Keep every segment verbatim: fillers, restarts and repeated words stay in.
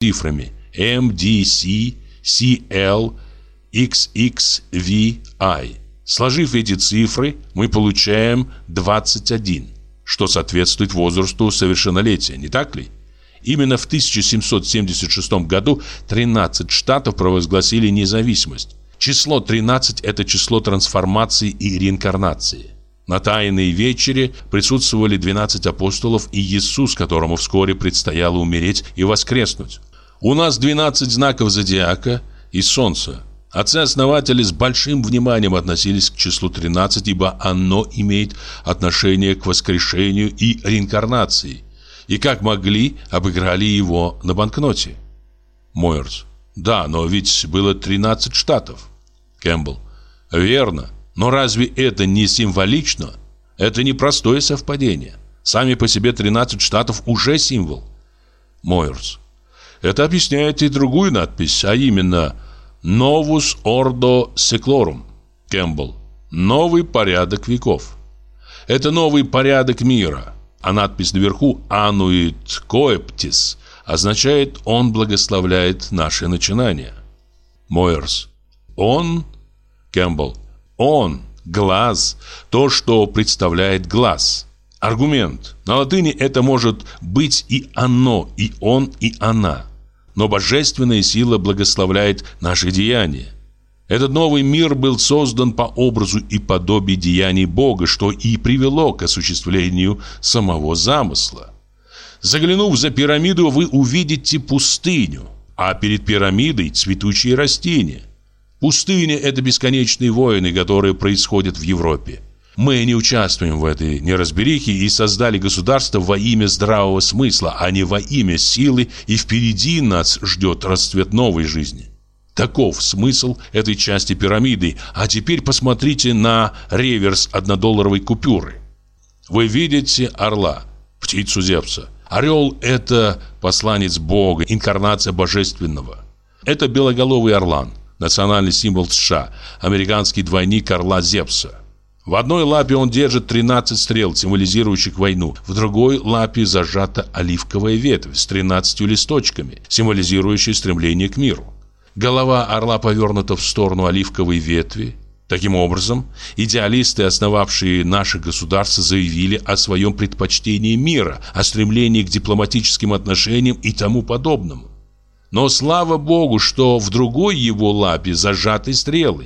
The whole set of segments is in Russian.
цифрами эм ди си, си эл, икс икс ви ай. Сложив эти цифры, мы получаем двадцать один, что соответствует возрасту совершеннолетия, не так ли? Именно в тысяча семьсот семьдесят шестом году тринадцать штатов провозгласили независимость. Число тринадцать – это число трансформации и реинкарнации. На Тайной вечере присутствовали двенадцать апостолов и Иисус, которому вскоре предстояло умереть и воскреснуть. У нас двенадцать знаков зодиака и солнца. Отцы-основатели с большим вниманием относились к числу тринадцать, ибо оно имеет отношение к воскрешению и реинкарнации. И как могли, обыграли его на банкноте. Мойерс. Да, но ведь было тринадцать штатов. Кэмпбелл. Верно. Но разве это не символично? Это не простое совпадение. Сами по себе тринадцать штатов уже символ. Мойерс. Это объясняет и другую надпись, а именно «Novus Ordo Seclorum». Кэмпбелл. Новый порядок веков. Это новый порядок мира. А надпись наверху «Annuit Coeptis» означает «Он благословляет наши начинания». Мойерс. Он, Кэмпбелл, он, глаз, то, что представляет глаз. Аргумент. На латыни это может быть и оно, и он, и она. Но божественная сила благословляет наши деяния. Этот новый мир был создан по образу и подобию деяний Бога, что и привело к осуществлению самого замысла. Заглянув за пирамиду, вы увидите пустыню, а перед пирамидой цветущие растения. Пустыня – это бесконечные войны, которые происходят в Европе. Мы не участвуем в этой неразберихе и создали государство во имя здравого смысла, а не во имя силы, и впереди нас ждет расцвет новой жизни. Таков смысл этой части пирамиды. А теперь посмотрите на реверс однодолларовой купюры. Вы видите орла, птицу Зевса. Орел – это посланец Бога, инкарнация божественного. Это белоголовый орлан, национальный символ США, американский двойник орла Зевса. В одной лапе он держит тринадцать стрел, символизирующих войну. В другой лапе зажата оливковая ветвь с тринадцатью листочками, символизирующая стремление к миру. Голова орла повернута в сторону оливковой ветви. Таким образом, идеалисты, основавшие наше государство, заявили о своем предпочтении мира, о стремлении к дипломатическим отношениям и тому подобному. Но слава Богу, что в другой его лапе зажаты стрелы.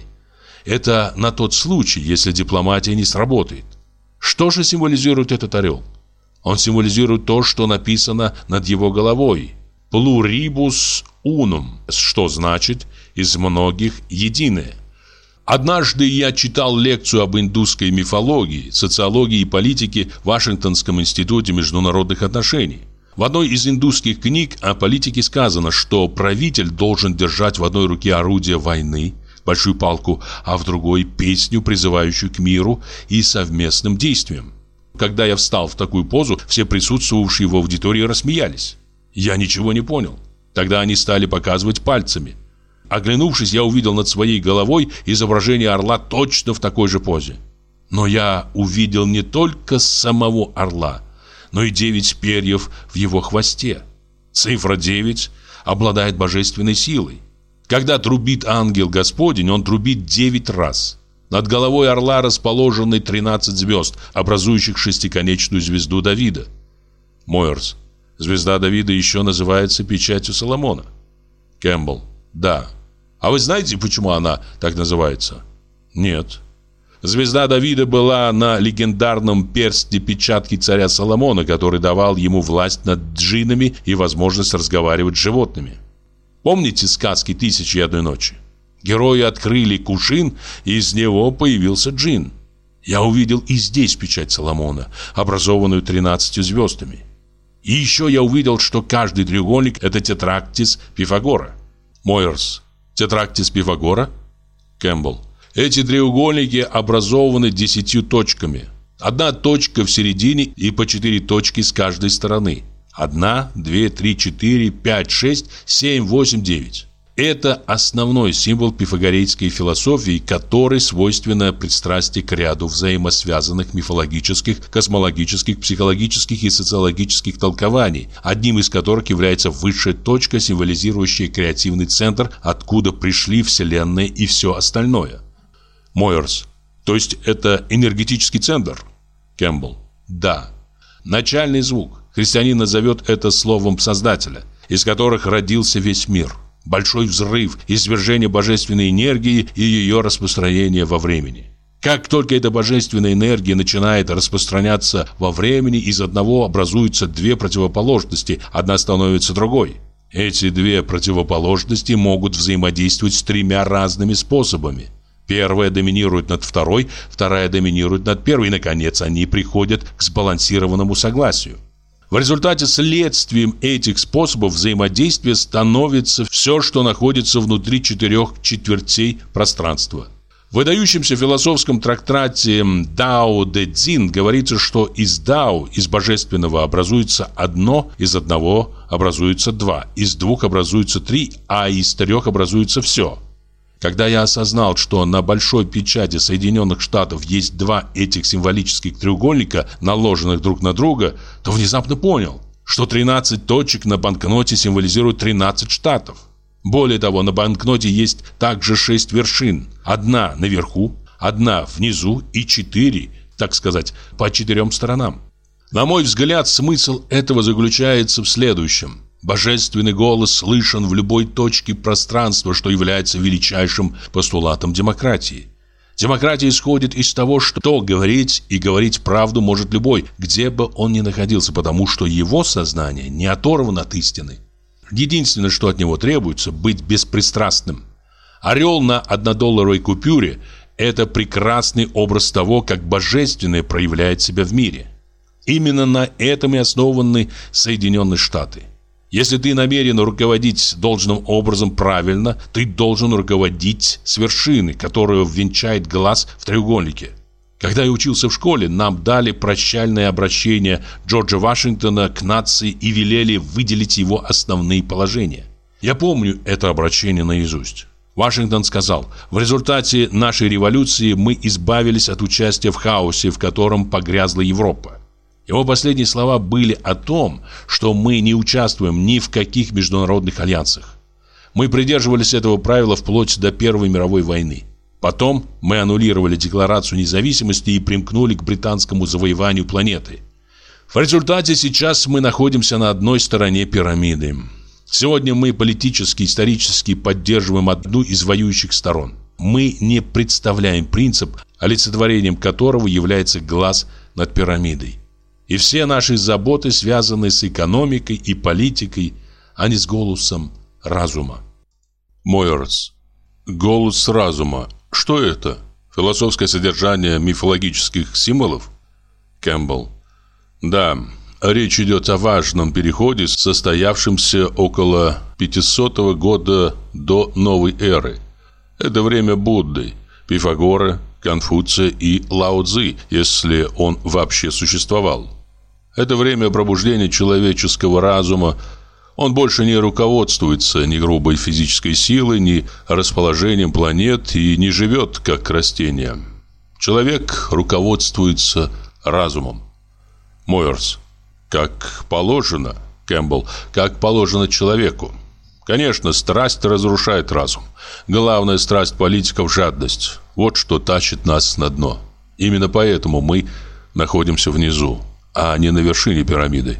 Это на тот случай, если дипломатия не сработает. Что же символизирует этот орел? Он символизирует то, что написано над его головой. Pluribus unum, что значит «из многих единое». Однажды я читал лекцию об индусской мифологии, социологии и политике в Вашингтонском институте международных отношений. В одной из индусских книг о политике сказано, что правитель должен держать в одной руке орудие войны, большую палку, а в другой песню, призывающую к миру и совместным действиям. Когда я встал в такую позу, все присутствовавшие в аудитории рассмеялись. Я ничего не понял. Тогда они стали показывать пальцами. Оглянувшись, я увидел над своей головой изображение орла точно в такой же позе. Но я увидел не только самого орла, но и девять перьев в его хвосте. Цифра девять обладает божественной силой. Когда трубит ангел Господень, он трубит девять раз. Над головой орла расположены тринадцать звезд, образующих шестиконечную звезду Давида. Мойерс. Звезда Давида еще называется печатью Соломона. Кэмпбелл. Да. А вы знаете, почему она так называется? Нет. Звезда Давида была на легендарном перстне печатки царя Соломона, который давал ему власть над джиннами и возможность разговаривать с животными. Помните сказки «Тысячи и одной ночи»? Герои открыли кувшин, и из него появился джинн. Я увидел и здесь печать Соломона, образованную тринадцатью звездами. И еще я увидел, что каждый треугольник – это тетрактис Пифагора. Мойерс. Тетрактис Пифагора? Кэмпбелл. Эти треугольники образованы десятью точками. Одна точка в середине и по четыре точки с каждой стороны. Одна, две, три, четыре, пять, шесть, семь, восемь, девять. Это основной символ пифагорейской философии, который свойственно пристрастие к ряду взаимосвязанных мифологических, космологических, психологических и социологических толкований, одним из которых является высшая точка, символизирующая креативный центр, откуда пришли Вселенная и все остальное. Мойерс. То есть это энергетический центр? Кэмпбелл. Да. Начальный звук. Христианин назовет это словом Создателя, из которых родился весь мир. Большой взрыв, извержение божественной энергии и ее распространение во времени. Как только эта божественная энергия начинает распространяться во времени, из одного образуются две противоположности, одна становится другой. Эти две противоположности могут взаимодействовать с тремя разными способами. Первая доминирует над второй, вторая доминирует над первой, и, наконец, они приходят к сбалансированному согласию. В результате следствием этих способов взаимодействия становится все, что находится внутри четырех четвертей пространства. В выдающемся философском трактате «Дао Дэ Цзин» говорится, что из дао, из божественного, образуется одно, из одного образуется два, из двух образуется три, а из трех образуется все. Когда я осознал, что на большой печати Соединенных Штатов есть два этих символических треугольника, наложенных друг на друга, то внезапно понял, что тринадцать точек на банкноте символизируют тринадцать штатов. Более того, на банкноте есть также шесть вершин. Одна наверху, одна внизу и четыре, так сказать, по четырем сторонам. На мой взгляд, смысл этого заключается в следующем. Божественный голос слышен в любой точке пространства, что является величайшим постулатом демократии. Демократия исходит из того, что говорить и говорить правду может любой, где бы он ни находился, потому что его сознание не оторвано от истины. Единственное, что от него требуется, быть беспристрастным. Орел на однодолларовой купюре – это прекрасный образ того, как божественное проявляет себя в мире. Именно на этом и основаны Соединенные Штаты. Если ты намерен руководить должным образом правильно, ты должен руководить с вершины, которую венчает глаз в треугольнике. Когда я учился в школе, нам дали прощальное обращение Джорджа Вашингтона к нации и велели выделить его основные положения. Я помню это обращение наизусть. Вашингтон сказал: «В результате нашей революции мы избавились от участия в хаосе, в котором погрязла Европа». Его последние слова были о том, что мы не участвуем ни в каких международных альянсах. Мы придерживались этого правила вплоть до Первой мировой войны. Потом мы аннулировали Декларацию независимости и примкнули к британскому завоеванию планеты. В результате сейчас мы находимся на одной стороне пирамиды. Сегодня мы политически, исторически поддерживаем одну из воюющих сторон. Мы не представляем принцип, олицетворением которого является глаз над пирамидой. И все наши заботы связаны с экономикой и политикой, а не с голосом разума. Мойерс. Голос разума. Что это? Философское содержание мифологических символов? Кэмпбелл. Да, речь идет о важном переходе, состоявшемся около пятисотого года до новой эры. Это время Будды, Пифагора, Конфуция и Лао Цзы, если он вообще существовал. Это время пробуждения человеческого разума. Он больше не руководствуется ни грубой физической силой, ни расположением планет и не живет как растение. Человек руководствуется разумом. Мойерс. Как положено, Кэмпбелл, как положено человеку. Конечно, страсть разрушает разум. Главная страсть политиков – жадность. Вот что тащит нас на дно. Именно поэтому мы находимся внизу, а не на вершине пирамиды.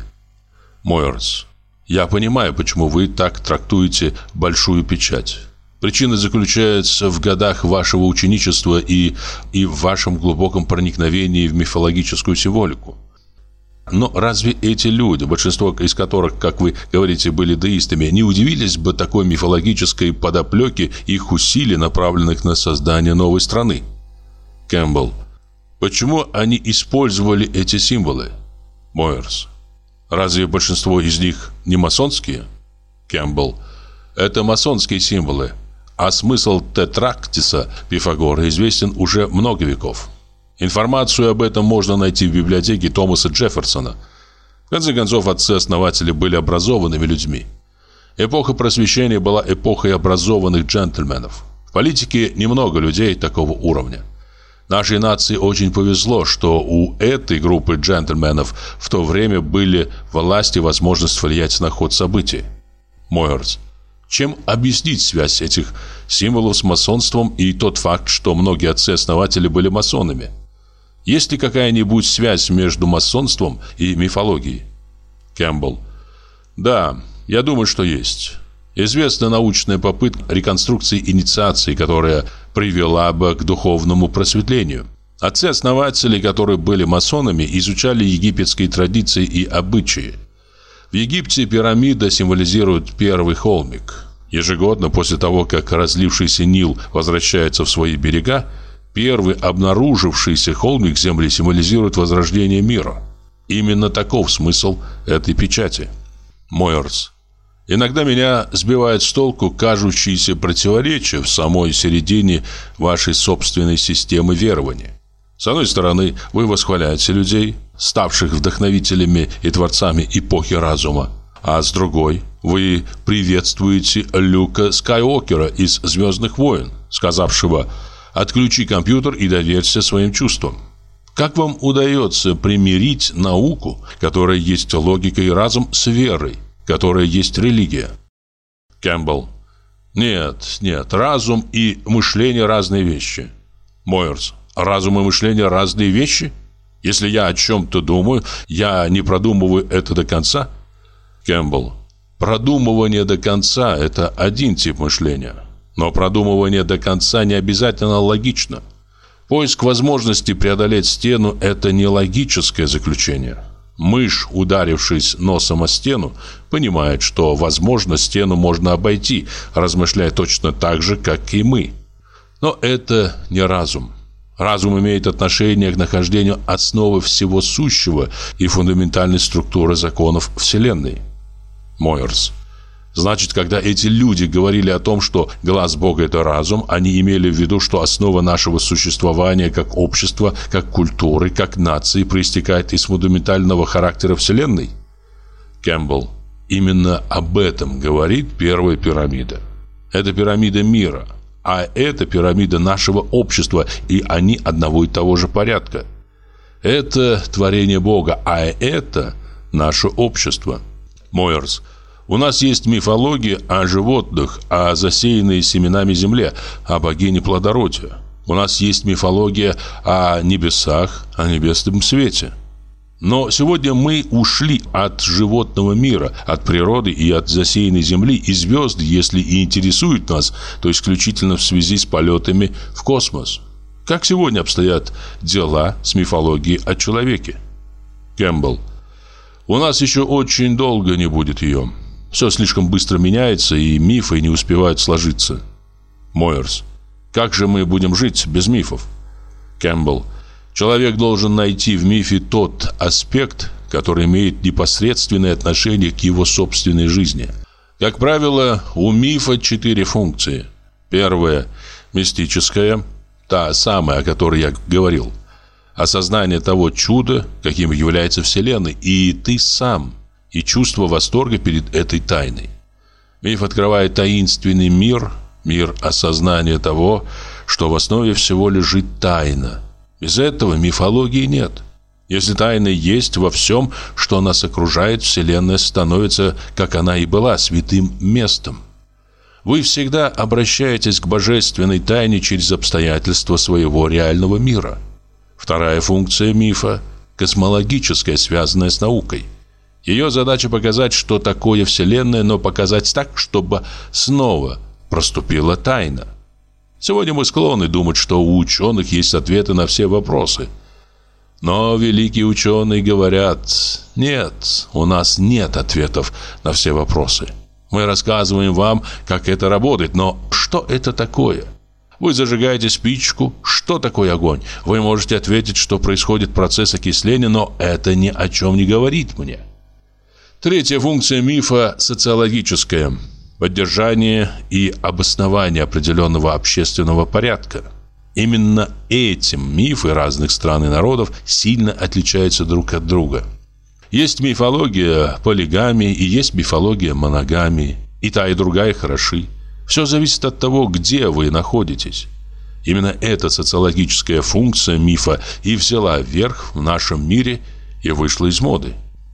Мойерс. Я понимаю, почему вы так трактуете большую печать. Причина заключается в годах вашего ученичества и, и в вашем глубоком проникновении в мифологическую символику. Но разве эти люди, большинство из которых, как вы говорите, были деистами, не удивились бы такой мифологической подоплеке их усилий, направленных на создание новой страны? Кэмпбелл. Почему они использовали эти символы? Мойерс. Разве большинство из них не масонские? Кэмпбелл. Это масонские символы, а смысл тетрактиса Пифагора известен уже много веков. Информацию об этом можно найти в библиотеке Томаса Джефферсона. В конце концов, отцы-основатели были образованными людьми. Эпоха Просвещения была эпохой образованных джентльменов. В политике немного людей такого уровня. Нашей нации очень повезло, что у этой группы джентльменов в то время были власть и возможность влиять на ход событий. Мойерс. Чем объяснить связь этих символов с масонством и тот факт, что многие отцы-основатели были масонами? Есть ли какая-нибудь связь между масонством и мифологией? Кэмпбелл. Да, я думаю, что есть. Известна научная попытка реконструкции инициации, которая привела бы к духовному просветлению. Отцы-основатели, которые были масонами, изучали египетские традиции и обычаи. В Египте пирамида символизирует первый холмик. Ежегодно после того, как разлившийся Нил возвращается в свои берега, первый обнаружившийся холмик Земли символизирует возрождение мира. Именно таков смысл этой печати. Мойерс. Иногда меня сбивает с толку кажущиеся противоречия в самой середине вашей собственной системы верования. С одной стороны, вы восхваляете людей, ставших вдохновителями и творцами эпохи разума, а с другой, вы приветствуете Люка Скайуокера из «Звездных войн», сказавшего «Отключи компьютер и доверься своим чувствам». Как вам удается примирить науку, которая есть логика и разум, с верой, которая есть религия? Кэмпбелл. Нет, нет, разум и мышление разные вещи. Мойерс. Разум и мышление разные вещи? Если я о чем-то думаю, я не продумываю это до конца? Кэмпбелл. Продумывание до конца – это один тип мышления. Но продумывание до конца не обязательно логично. Поиск возможности преодолеть стену – это не логическое заключение. Мышь, ударившись носом о стену, понимает, что, возможно, стену можно обойти, размышляя точно так же, как и мы. Но это не разум. Разум имеет отношение к нахождению основы всего сущего и фундаментальной структуры законов Вселенной. Мойерс. Значит, когда эти люди говорили о том, что глаз Бога – это разум, они имели в виду, что основа нашего существования как общества, как культуры, как нации проистекает из фундаментального характера Вселенной? Кэмпбелл. Именно об этом говорит первая пирамида. Это пирамида мира, а это пирамида нашего общества, и они одного и того же порядка. Это творение Бога, а это наше общество. Мойерс. У нас есть мифология о животных, о засеянной семенами земле, о богине плодородия. У нас есть мифология о небесах, о небесном свете. Но сегодня мы ушли от животного мира, от природы и от засеянной земли, и звезды, если и интересуют нас, то исключительно в связи с полетами в космос. Как сегодня обстоят дела с мифологией о человеке? Кэмпбелл. У нас еще очень долго не будет ее. Все слишком быстро меняется, и мифы не успевают сложиться. Мойерс. Как же мы будем жить без мифов? Кэмпбелл. Человек должен найти в мифе тот аспект, который имеет непосредственное отношение к его собственной жизни. Как правило, у мифа четыре функции. Первая – мистическая, та самая, о которой я говорил. Осознание того чуда, каким является Вселенная, и ты сам – и чувство восторга перед этой тайной. Миф открывает таинственный мир, мир осознания того, что в основе всего лежит тайна. Без этого мифологии нет. Если тайна есть во всем, что нас окружает, Вселенная становится, как она и была, святым местом. Вы всегда обращаетесь к божественной тайне через обстоятельства своего реального мира. Вторая функция мифа – космологическая, связанная с наукой. Ее задача показать, что такое Вселенная, но показать так, чтобы снова проступила тайна. Сегодня мы склонны думать, что у ученых есть ответы на все вопросы. Но великие ученые говорят: нет, у нас нет ответов на все вопросы. Мы рассказываем вам, как это работает, но что это такое? Вы зажигаете спичку. Что такое огонь? Вы можете ответить, что происходит процесс окисления, но это ни о чем не говорит мне. Третья функция мифа – социологическая. Поддержание и обоснование определенного общественного порядка. Именно этим мифы разных стран и народов сильно отличаются друг от друга. Есть мифология полигамии и есть мифология моногамии. И та, и другая хороши. Все зависит от того, где вы находитесь. Именно эта социологическая функция мифа и взяла верх в нашем мире и вышла из моды.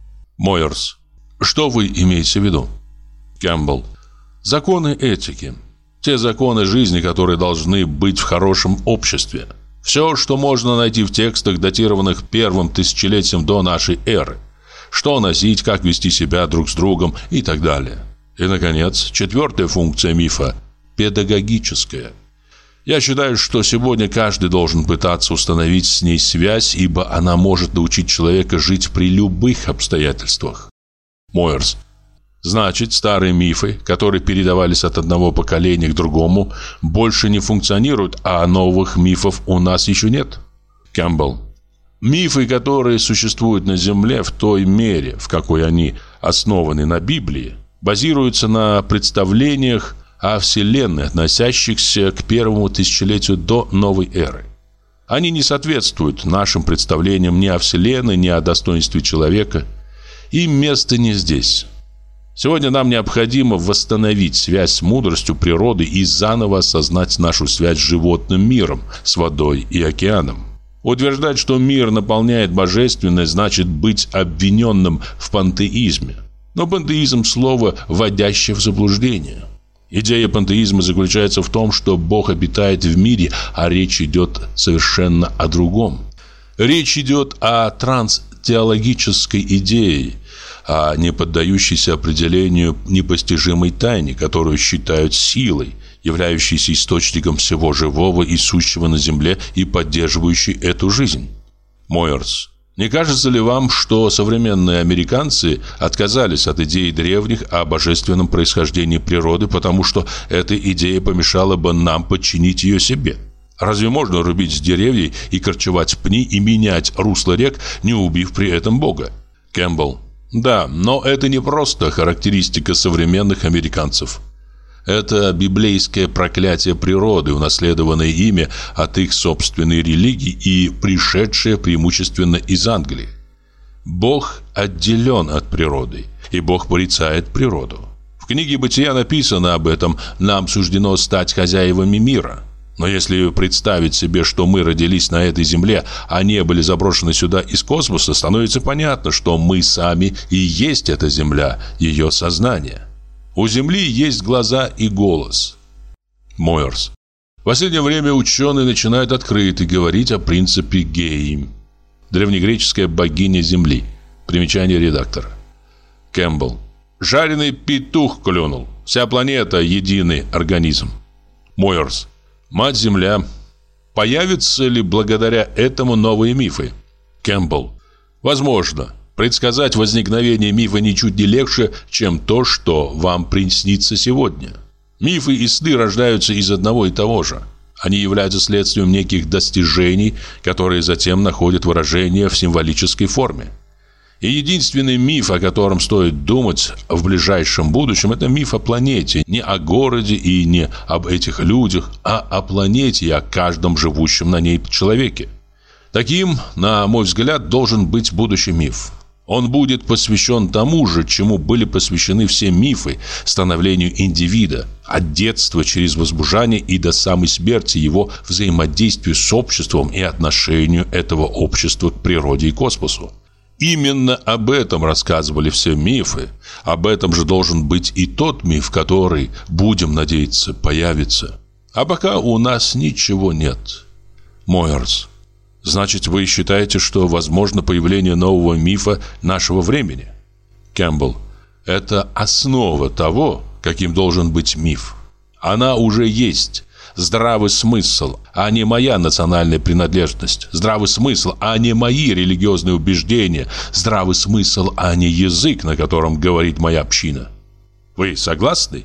Мойерс. Что вы имеете в виду? Кэмпбелл. Законы этики. Те законы жизни, которые должны быть в хорошем обществе. Все, что можно найти в текстах, датированных первым тысячелетием до нашей эры. Что носить, как вести себя друг с другом и так далее. И, наконец, четвертая функция мифа – педагогическая. Я считаю, что сегодня каждый должен пытаться установить с ней связь, ибо она может научить человека жить при любых обстоятельствах. Мойерс. Значит, старые мифы, которые передавались от одного поколения к другому, больше не функционируют, а новых мифов у нас еще нет? Кэмпбелл. Мифы, которые существуют на Земле в той мере, в какой они основаны на Библии, базируются на представлениях о Вселенной, относящихся к первому тысячелетию до новой эры. Они не соответствуют нашим представлениям ни о Вселенной, ни о достоинстве человека. Им место не здесь. Сегодня нам необходимо восстановить связь с мудростью природы и заново осознать нашу связь с животным миром, с водой и океаном. Утверждать, что мир наполняет божественное, значит быть обвиненным в пантеизме. Но пантеизм – слово, вводящее в заблуждение. Идея пантеизма заключается в том, что Бог обитает в мире, а речь идет совершенно о другом. Речь идет о транстеологической идее, а не поддающейся определению непостижимой тайне, которую считают силой, являющейся источником всего живого и сущего на земле и поддерживающей эту жизнь. Мойерс. Не кажется ли вам, что современные американцы отказались от идеи древних о божественном происхождении природы, потому что эта идея помешала бы нам подчинить ее себе? Разве можно рубить деревья и корчевать пни и менять русло рек, не убив при этом Бога? Кэмпбелл. Да, но это не просто характеристика современных американцев. Это библейское проклятие природы, унаследованное ими от их собственной религии и пришедшее преимущественно из Англии. Бог отделен от природы, и Бог порицает природу. В книге «Бытия» написано об этом: «Нам суждено стать хозяевами мира». Но если представить себе, что мы родились на этой земле, а не были заброшены сюда из космоса, становится понятно, что мы сами и есть эта земля, ее сознание. У Земли есть глаза и голос. Мойерс. В последнее время ученые начинают открыто говорить о принципе Геи. Древнегреческая богиня Земли. Примечание редактора. Кэмпбелл. Жареный петух клюнул. Вся планета – единый организм. Мойерс. Мать-Земля. Появятся ли благодаря этому новые мифы? Кэмпбелл. Возможно. Предсказать возникновение мифа ничуть не легче, чем то, что вам приснится сегодня. Мифы и сны рождаются из одного и того же. Они являются следствием неких достижений, которые затем находят выражение в символической форме. И единственный миф, о котором стоит думать в ближайшем будущем, это миф о планете. Не о городе и не об этих людях, а о планете и о каждом живущем на ней человеке. Таким, на мой взгляд, должен быть будущий миф. Он будет посвящен тому же, чему были посвящены все мифы – становлению индивида, от детства через возбуждение и до самой смерти, его взаимодействию с обществом и отношению этого общества к природе и космосу. Именно об этом рассказывали все мифы. Об этом же должен быть и тот миф, который, будем надеяться, появится. А пока у нас ничего нет. Мойерс. Значит, вы считаете, что возможно появление нового мифа нашего времени? Кэмпбелл. Это основа того, каким должен быть миф. Она уже есть. Здравый смысл, а не моя национальная принадлежность. Здравый смысл, а не мои религиозные убеждения. Здравый смысл, а не язык, на котором говорит моя община. Вы согласны?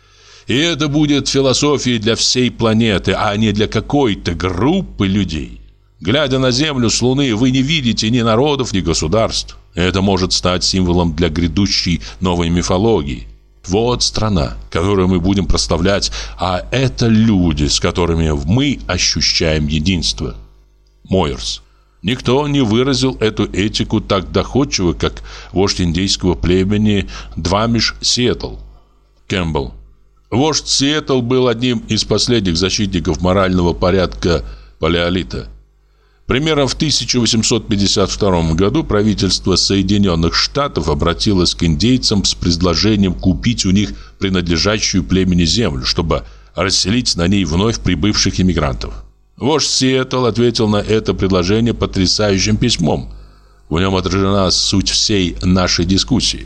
И это будет философией для всей планеты, а не для какой-то группы людей. Глядя на Землю с Луны, вы не видите ни народов, ни государств. Это может стать символом для грядущей новой мифологии. Вот страна, которую мы будем прославлять, а это люди, с которыми мы ощущаем единство. Мойерс. Никто не выразил эту этику так доходчиво, как вождь индейского племени Двамиш Сиэтл. Кэмпбелл. Вождь Сиэтл был одним из последних защитников морального порядка палеолита. Примерно в тысяча восемьсот пятьдесят втором году правительство Соединенных Штатов обратилось к индейцам с предложением купить у них принадлежащую племени землю, чтобы расселить на ней вновь прибывших иммигрантов. Вождь Сиэтл ответил на это предложение потрясающим письмом. В нем отражена суть всей нашей дискуссии.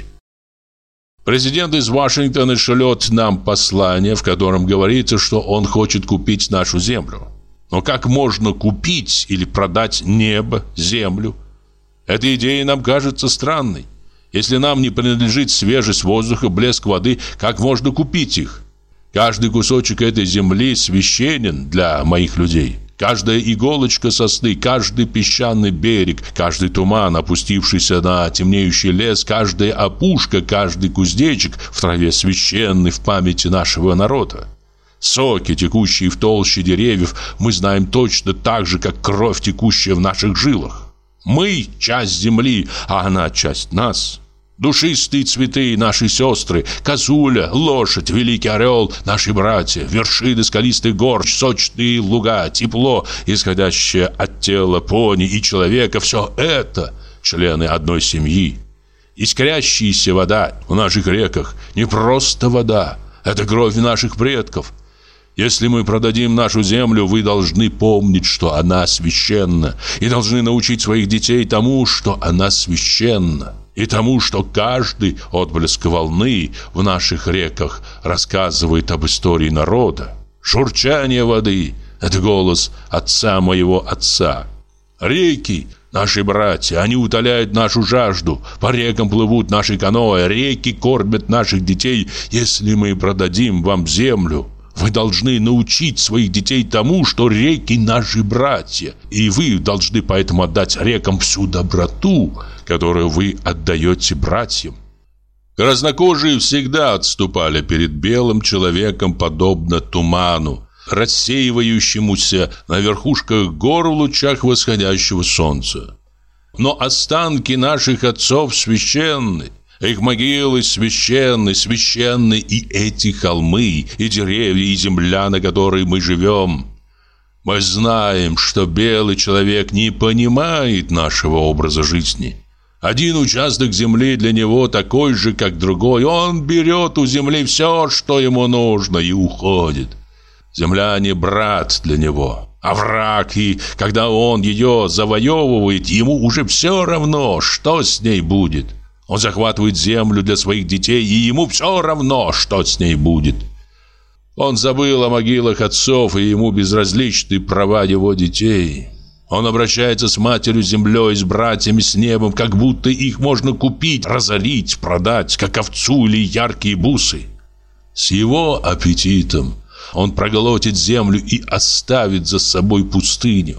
Президент из Вашингтона шлет нам послание, в котором говорится, что он хочет купить нашу землю. Но как можно купить или продать небо, землю? Эта идея нам кажется странной. Если нам не принадлежит свежесть воздуха, блеск воды, как можно купить их? Каждый кусочек этой земли священен для моих людей. Каждая иголочка сосны, каждый песчаный берег, каждый туман, опустившийся на темнеющий лес, каждая опушка, каждый кузнечик в траве священны в памяти нашего народа. Соки, текущие в толще деревьев, мы знаем точно так же, как кровь, текущая в наших жилах. Мы – часть земли, а она – часть нас. Душистые цветы – наши сестры, козуля, лошадь, великий орел – наши братья, вершины скалистых гор, сочные луга, тепло, исходящее от тела пони и человека – все это – члены одной семьи. Искрящаяся вода в наших реках – не просто вода, это кровь наших предков. Если мы продадим нашу землю, вы должны помнить, что она священна, и должны научить своих детей тому, что она священна, и тому, что каждый отблеск волны в наших реках рассказывает об истории народа. Журчание воды – это голос отца моего отца. Реки – наши братья, они утоляют нашу жажду. По рекам плывут наши каноэ, реки кормят наших детей. Если мы продадим вам землю, вы должны научить своих детей тому, что реки наши братья, и вы должны поэтому отдать рекам всю доброту, которую вы отдаете братьям. Краснокожие всегда отступали перед белым человеком, подобно туману, рассеивающемуся на верхушках гор в лучах восходящего солнца. Но останки наших отцов священны. Их могилы священны, священны и эти холмы, и деревья, и земля, на которой мы живем. Мы знаем, что белый человек не понимает нашего образа жизни. Один участок земли для него такой же, как другой. Он берет у земли все, что ему нужно, и уходит. Земля не брат для него, а враг, и когда он ее завоевывает, ему уже все равно, что с ней будет. Он захватывает землю для своих детей, и ему все равно, что с ней будет. Он забыл о могилах отцов, и ему безразличны права его детей. Он обращается с матерью землей, с братьями с небом, как будто их можно купить, разорить, продать, как овцу или яркие бусы. С его аппетитом он проглотит землю и оставит за собой пустыню.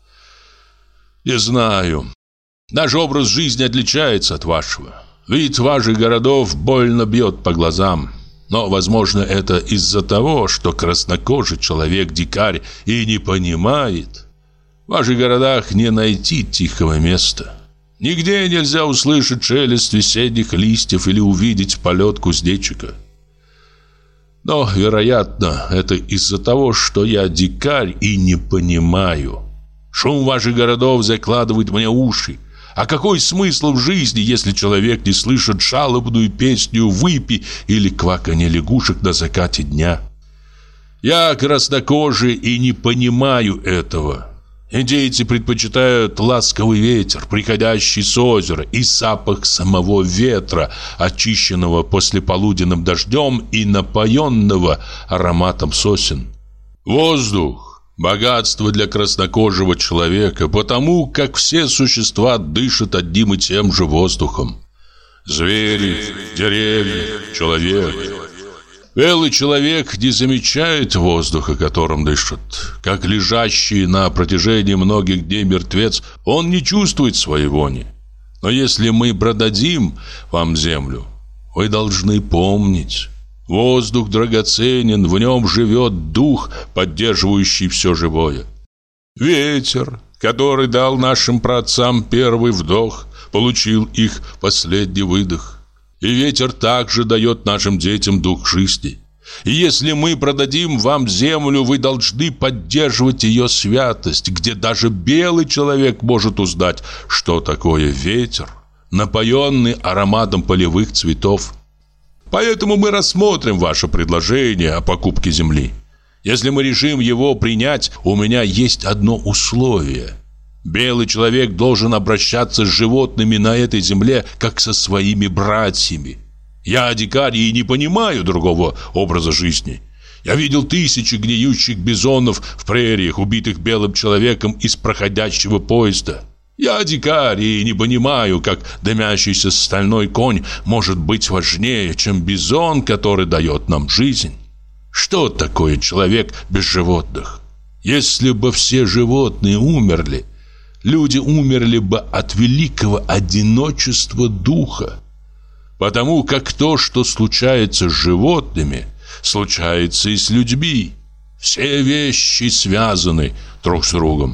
Не знаю. Наш образ жизни отличается от вашего. Вид ваших городов больно бьет по глазам. Но, возможно, это из-за того, что краснокожий человек-дикарь и не понимает. В ваших городах не найти тихого места. Нигде нельзя услышать шелест весенних листьев или увидеть полет кузнечика. Но, вероятно, это из-за того, что я дикарь и не понимаю. Шум ваших городов закладывает мне уши. А какой смысл в жизни, если человек не слышит жалобную песню выпи или кваканье лягушек на закате дня? Я краснокожий и не понимаю этого. Индейцы предпочитают ласковый ветер, приходящий с озера, и запах самого ветра, очищенного послеполуденным дождем и напоенного ароматом сосен. Воздух – богатство для краснокожего человека, потому как все существа дышат одним и тем же воздухом. Звери, деревья, человек. Белый человек не замечает воздуха, которым дышит. Как лежащий на протяжении многих дней мертвец, он не чувствует своей вони. Но если мы продадим вам землю, вы должны помнить. Воздух драгоценен, в нем живет дух, поддерживающий все живое. Ветер, который дал нашим праотцам первый вдох, получил их последний выдох. И ветер также дает нашим детям дух жизни. И если мы продадим вам землю, вы должны поддерживать ее святость, где даже белый человек может узнать, что такое ветер, напоенный ароматом полевых цветов. Поэтому мы рассмотрим ваше предложение о покупке земли. Если мы решим его принять, у меня есть одно условие. Белый человек должен обращаться с животными на этой земле, как со своими братьями. Я дикарь и не понимаю другого образа жизни. Я видел тысячи гниющих бизонов в прериях, убитых белым человеком из проходящего поезда. Я дикарь и не понимаю, как дымящийся стальной конь может быть важнее, чем бизон, который дает нам жизнь. Что такое человек без животных? Если бы все животные умерли, люди умерли бы от великого одиночества духа. Потому как то, что случается с животными, случается и с людьми. Все вещи связаны друг с другом.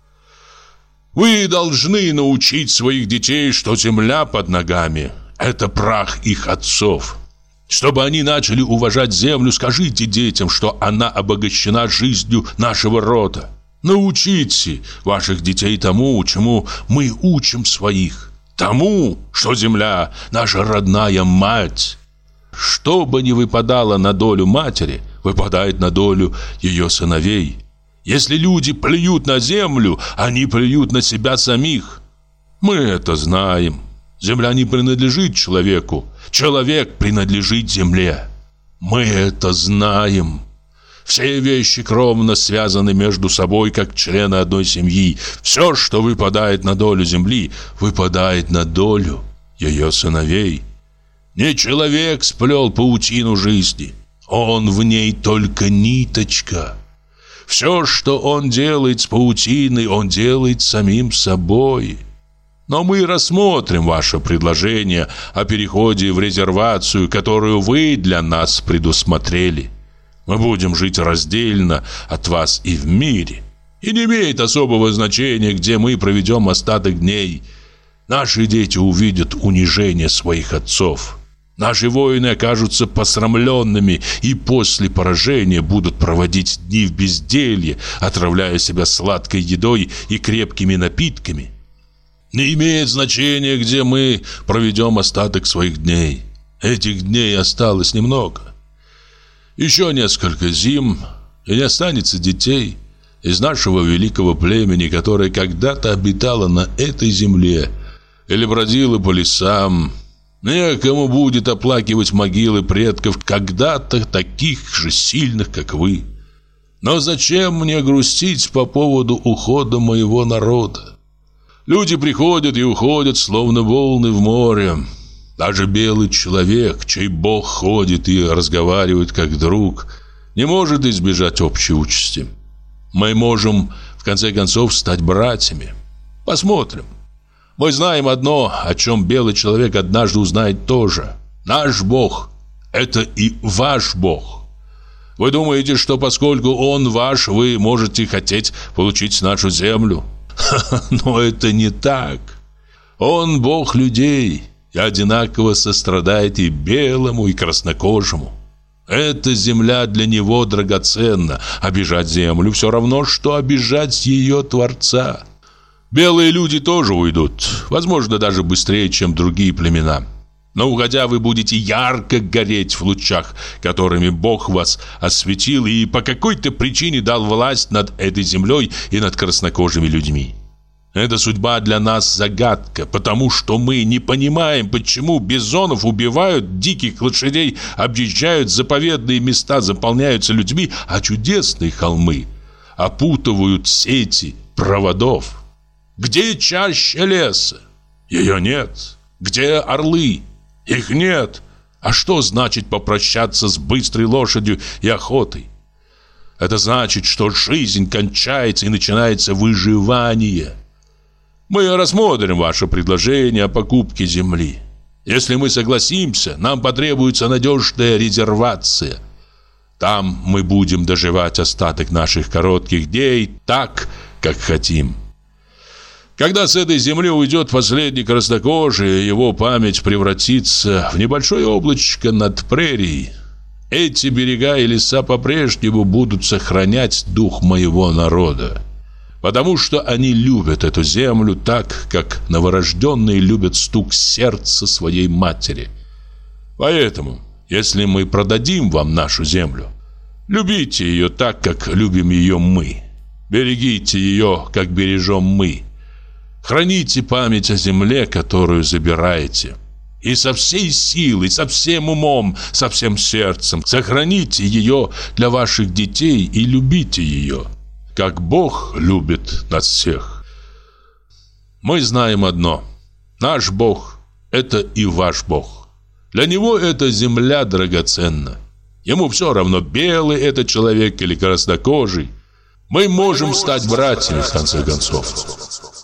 Вы должны научить своих детей, что земля под ногами – это прах их отцов. Чтобы они начали уважать землю, скажите детям, что она обогащена жизнью нашего рода. Научите ваших детей тому, чему мы учим своих. Тому, что земля – наша родная мать. Что бы ни выпадало на долю матери, выпадает на долю ее сыновей. Если люди плюют на землю, они плюют на себя самих. Мы это знаем. Земля не принадлежит человеку. Человек принадлежит земле. Мы это знаем. Все вещи кровно связаны между собой, как члены одной семьи. Все, что выпадает на долю земли, выпадает на долю ее сыновей. Не человек сплел паутину жизни. Он в ней только ниточка. Все, что он делает с паутиной, он делает самим собой. Но мы рассмотрим ваше предложение о переходе в резервацию, которую вы для нас предусмотрели. Мы будем жить раздельно от вас и в мире. И не имеет особого значения, где мы проведем остаток дней. Наши дети увидят унижение своих отцов. Наши воины окажутся посрамленными и после поражения будут проводить дни в безделье, отравляя себя сладкой едой и крепкими напитками. Не имеет значения, где мы проведем остаток своих дней. Этих дней осталось немного. Еще несколько зим, и не останется детей из нашего великого племени, которое когда-то обитало на этой земле или бродило по лесам. Некому будет оплакивать могилы предков когда-то таких же сильных, как вы. Но зачем мне грустить по поводу ухода моего народа? Люди приходят и уходят, словно волны в море. Даже белый человек, чей Бог ходит и разговаривает как друг, не может избежать общей участи. Мы можем, в конце концов, стать братьями. Посмотрим. Мы знаем одно, о чем белый человек однажды узнает тоже. Наш Бог – это и ваш Бог. Вы думаете, что поскольку Он ваш, вы можете хотеть получить нашу землю? Но это не так. Он Бог людей и одинаково сострадает и белому, и краснокожему. Эта земля для него драгоценна. Обижать землю все равно, что обижать ее Творца. Белые люди тоже уйдут, возможно, даже быстрее, чем другие племена. Но уходя, вы будете ярко гореть в лучах, которыми Бог вас осветил и по какой-то причине дал власть над этой землей и над краснокожими людьми. Эта судьба для нас загадка, потому что мы не понимаем, почему бизонов убивают, диких лошадей объезжают, заповедные места заполняются людьми, а чудесные холмы опутывают сети проводов. Где чаща леса? Ее нет. Где орлы? Их нет. А что значит попрощаться с быстрой лошадью и охотой? Это значит, что жизнь кончается и начинается выживание. Мы рассмотрим ваше предложение о покупке земли. Если мы согласимся, нам потребуется надежная резервация. Там мы будем доживать остаток наших коротких дней так, как хотим. Когда с этой земли уйдет последний краснокожий, его память превратится в небольшое облачко над прерией. Эти берега и леса по-прежнему будут сохранять дух моего народа, потому что они любят эту землю так, как новорожденные любят стук сердца своей матери. Поэтому, если мы продадим вам нашу землю, любите ее так, как любим ее мы. Берегите ее, как бережем мы. Храните память о земле, которую забираете. И со всей силой, со всем умом, со всем сердцем сохраните ее для ваших детей и любите ее, как Бог любит нас всех. Мы знаем одно: наш Бог – это и ваш Бог. Для Него эта земля драгоценна. Ему все равно, белый это человек или краснокожий. Мы можем стать братьями, в конце концов.